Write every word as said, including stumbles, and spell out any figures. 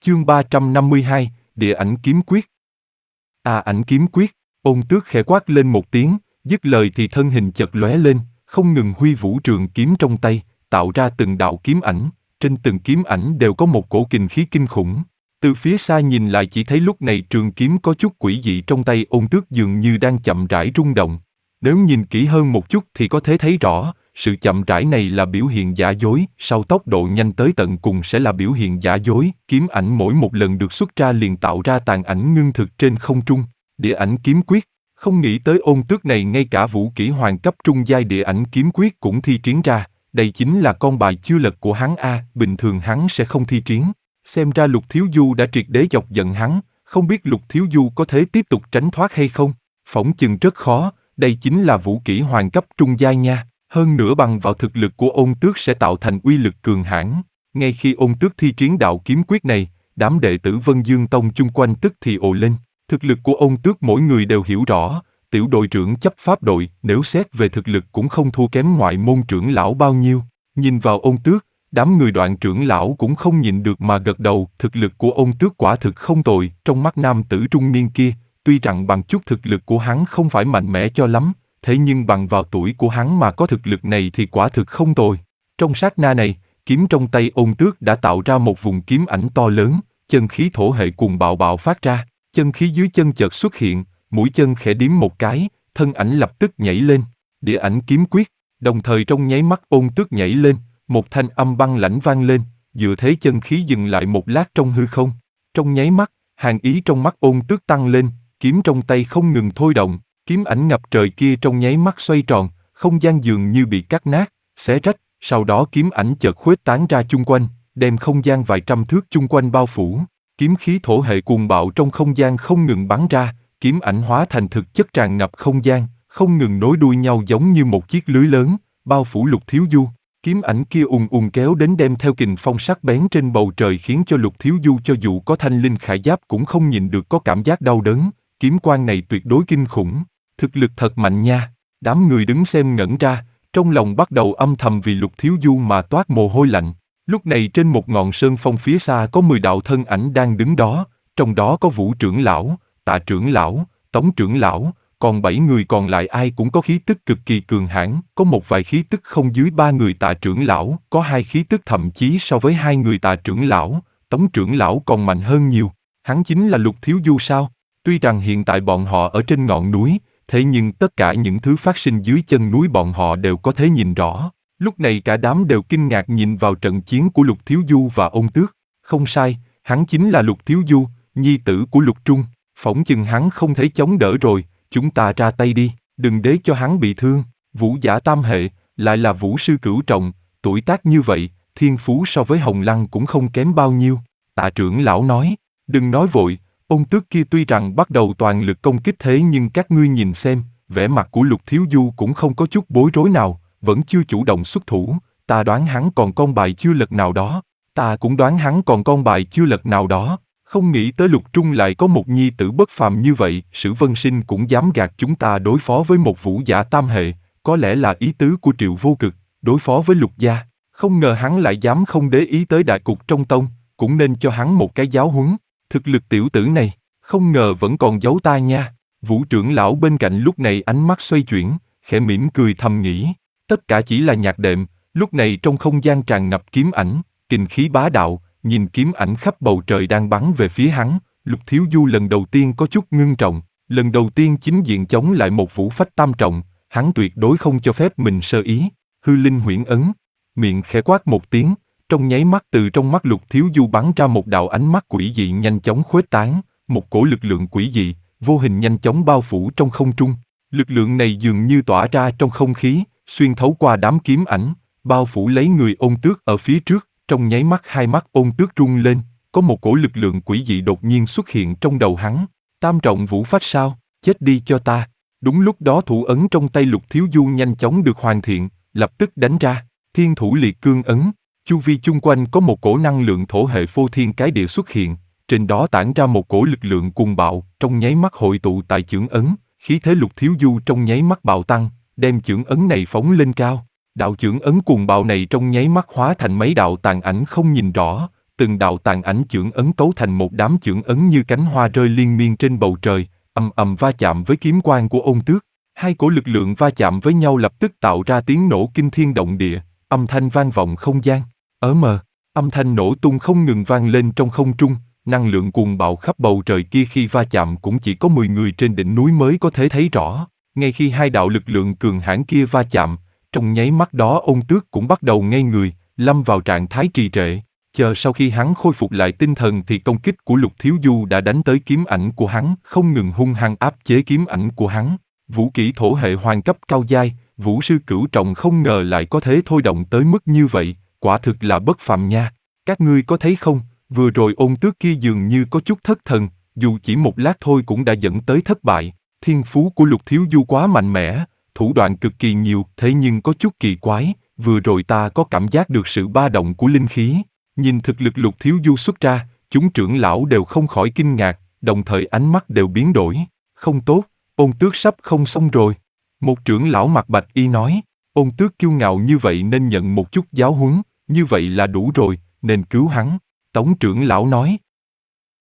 Chương ba trăm năm mươi hai, Địa ảnh kiếm quyết. À ảnh kiếm quyết, Ôn Tước khẽ quát lên một tiếng, dứt lời thì thân hình chợt lóe lên, không ngừng huy vũ trường kiếm trong tay, tạo ra từng đạo kiếm ảnh, trên từng kiếm ảnh đều có một cổ kình khí kinh khủng. Từ phía xa nhìn lại chỉ thấy lúc này trường kiếm có chút quỷ dị trong tay Ôn Tước dường như đang chậm rãi rung động. Nếu nhìn kỹ hơn một chút thì có thể thấy rõ, sự chậm rãi này là biểu hiện giả dối, sau tốc độ nhanh tới tận cùng sẽ là biểu hiện giả dối, kiếm ảnh mỗi một lần được xuất ra liền tạo ra tàn ảnh ngưng thực trên không trung. Địa ảnh kiếm quyết, không nghĩ tới Ôn Tước này ngay cả vũ kỹ hoàng cấp trung giai địa ảnh kiếm quyết cũng thi triển ra, đây chính là con bài chưa lật của hắn a, bình thường hắn sẽ không thi triển. Xem ra Lục Thiếu Du đã triệt đế chọc giận hắn, không biết Lục Thiếu Du có thể tiếp tục tránh thoát hay không, phỏng chừng rất khó, đây chính là vũ kỹ hoàng cấp trung giai nha. Hơn nữa bằng vào thực lực của Ôn Tước sẽ tạo thành uy lực cường hãn. Ngay khi Ôn Tước thi triển đạo kiếm quyết này, đám đệ tử Vân Dương Tông chung quanh tức thì ồ lên. Thực lực của Ôn Tước mỗi người đều hiểu rõ, tiểu đội trưởng chấp pháp đội nếu xét về thực lực cũng không thua kém ngoại môn trưởng lão bao nhiêu. Nhìn vào Ôn Tước, đám người Đoạn trưởng lão cũng không nhịn được mà gật đầu, thực lực của Ôn Tước quả thực không tồi. Trong mắt nam tử trung niên kia, tuy rằng bằng chút thực lực của hắn không phải mạnh mẽ cho lắm, thế nhưng bằng vào tuổi của hắn mà có thực lực này thì quả thực không tồi. Trong sát na này, kiếm trong tay Ôn Tước đã tạo ra một vùng kiếm ảnh to lớn, chân khí thổ hệ cuồng bạo bạo phát ra, chân khí dưới chân chợt xuất hiện, mũi chân khẽ điếm một cái, thân ảnh lập tức nhảy lên, địa ảnh kiếm quyết, đồng thời trong nháy mắt Ôn Tước nhảy lên, một thanh âm băng lãnh vang lên, dựa thế chân khí dừng lại một lát trong hư không. Trong nháy mắt, hàn ý trong mắt Ôn Tước tăng lên, kiếm trong tay không ngừng thôi động. Kiếm ảnh ngập trời kia trong nháy mắt xoay tròn, không gian dường như bị cắt nát, xé rách, sau đó kiếm ảnh chợt khuếch tán ra chung quanh, đem không gian vài trăm thước chung quanh bao phủ. Kiếm khí thổ hệ cuồng bạo trong không gian không ngừng bắn ra, kiếm ảnh hóa thành thực chất tràn ngập không gian, không ngừng nối đuôi nhau giống như một chiếc lưới lớn, bao phủ Lục Thiếu Du. Kiếm ảnh kia ùn ùn kéo đến đem theo kình phong sắc bén trên bầu trời khiến cho Lục Thiếu Du cho dù có thanh linh khải giáp cũng không nhìn được có cảm giác đau đớn, kiếm quang này tuyệt đối kinh khủng. Thực lực thật mạnh nha, đám người đứng xem ngẩn ra, trong lòng bắt đầu âm thầm vì Lục Thiếu Du mà toát mồ hôi lạnh. Lúc này trên một ngọn sơn phong phía xa có mười đạo thân ảnh đang đứng đó, trong đó có Vũ trưởng lão, Tạ trưởng lão, Tống trưởng lão, còn bảy người còn lại ai cũng có khí tức cực kỳ cường hãn, có một vài khí tức không dưới ba người Tạ trưởng lão, có hai khí tức thậm chí so với hai người Tạ trưởng lão, Tống trưởng lão còn mạnh hơn nhiều. Hắn chính là Lục Thiếu Du sao? Tuy rằng hiện tại bọn họ ở trên ngọn núi, thế nhưng tất cả những thứ phát sinh dưới chân núi bọn họ đều có thể nhìn rõ. Lúc này cả đám đều kinh ngạc nhìn vào trận chiến của Lục Thiếu Du và Ôn Tước. Không sai, hắn chính là Lục Thiếu Du, nhi tử của Lục Trung. Phỏng chừng hắn không thể chống đỡ rồi, chúng ta ra tay đi, đừng để cho hắn bị thương. Vũ giả tam hệ, lại là vũ sư cửu trọng, tuổi tác như vậy, thiên phú so với Hồng Lăng cũng không kém bao nhiêu. Tạ trưởng lão nói, đừng nói vội. Ôn Tước kia tuy rằng bắt đầu toàn lực công kích thế nhưng các ngươi nhìn xem, vẻ mặt của Lục Thiếu Du cũng không có chút bối rối nào, vẫn chưa chủ động xuất thủ, ta đoán hắn còn con bài chưa lật nào đó, ta cũng đoán hắn còn con bài chưa lật nào đó, không nghĩ tới Lục Trung lại có một nhi tử bất phàm như vậy, Sử Vân Sinh cũng dám gạt chúng ta đối phó với một vũ giả tam hệ, có lẽ là ý tứ của Triệu Vô Cực, đối phó với Lục gia, không ngờ hắn lại dám không để ý tới đại cục trong tông, cũng nên cho hắn một cái giáo huấn. Thực lực tiểu tử này, không ngờ vẫn còn giấu ta nha. Vũ trưởng lão bên cạnh lúc này ánh mắt xoay chuyển, khẽ mỉm cười thầm nghĩ. Tất cả chỉ là nhạc đệm, lúc này trong không gian tràn ngập kiếm ảnh, kình khí bá đạo, nhìn kiếm ảnh khắp bầu trời đang bắn về phía hắn. Lục Thiếu Du lần đầu tiên có chút ngưng trọng, lần đầu tiên chính diện chống lại một vũ phách tam trọng, hắn tuyệt đối không cho phép mình sơ ý. Hư linh huyễn ấn, miệng khẽ quát một tiếng. Trong nháy mắt từ trong mắt Lục Thiếu Du bắn ra một đạo ánh mắt quỷ dị nhanh chóng khuếch tán, một cổ lực lượng quỷ dị, vô hình nhanh chóng bao phủ trong không trung. Lực lượng này dường như tỏa ra trong không khí, xuyên thấu qua đám kiếm ảnh, bao phủ lấy người Ôn Tước ở phía trước. Trong nháy mắt hai mắt Ôn Tước rung lên, có một cổ lực lượng quỷ dị đột nhiên xuất hiện trong đầu hắn. Tam trọng vũ phách sao? Chết đi cho ta! Đúng lúc đó thủ ấn trong tay Lục Thiếu Du nhanh chóng được hoàn thiện, lập tức đánh ra. Thiên thủ liệt cương ấn. Chu vi chung quanh có một cổ năng lượng thổ hệ phô thiên cái địa xuất hiện, trên đó tản ra một cổ lực lượng cuồng bạo, trong nháy mắt hội tụ tại chưởng ấn, khí thế Lục Thiếu Du trong nháy mắt bạo tăng, đem chưởng ấn này phóng lên cao. Đạo chưởng ấn cuồng bạo này trong nháy mắt hóa thành mấy đạo tàn ảnh không nhìn rõ, từng đạo tàn ảnh chưởng ấn cấu thành một đám chưởng ấn như cánh hoa rơi liên miên trên bầu trời, ầm ầm va chạm với kiếm quang của Ôn Tước. Hai cổ lực lượng va chạm với nhau lập tức tạo ra tiếng nổ kinh thiên động địa, âm thanh vang vọng không gian. Ở mờ, âm thanh nổ tung không ngừng vang lên trong không trung, năng lượng cuồng bạo khắp bầu trời kia khi va chạm cũng chỉ có mười người trên đỉnh núi mới có thể thấy rõ. Ngay khi hai đạo lực lượng cường hãn kia va chạm, trong nháy mắt đó Ôn Tước cũng bắt đầu ngây người, lâm vào trạng thái trì trệ. Chờ sau khi hắn khôi phục lại tinh thần thì công kích của Lục Thiếu Du đã đánh tới kiếm ảnh của hắn, không ngừng hung hăng áp chế kiếm ảnh của hắn. Vũ kỹ thổ hệ hoàng cấp cao giai, Vũ sư cửu trọng không ngờ lại có thể thôi động tới mức như vậy, quả thực là bất phàm nha. Các ngươi có thấy không, vừa rồi Ôn Tước kia dường như có chút thất thần, dù chỉ một lát thôi cũng đã dẫn tới thất bại. Thiên phú của Lục Thiếu Du quá mạnh mẽ, thủ đoạn cực kỳ nhiều, thế nhưng có chút kỳ quái, vừa rồi ta có cảm giác được sự ba động của linh khí. Nhìn thực lực Lục Thiếu Du xuất ra, chúng trưởng lão đều không khỏi kinh ngạc, đồng thời ánh mắt đều biến đổi. Không tốt, Ôn Tước sắp không xong rồi. Một trưởng lão mặc bạch y nói, Ôn Tước kiêu ngạo như vậy nên nhận một chút giáo huấn, như vậy là đủ rồi, nên cứu hắn. Tống trưởng lão nói,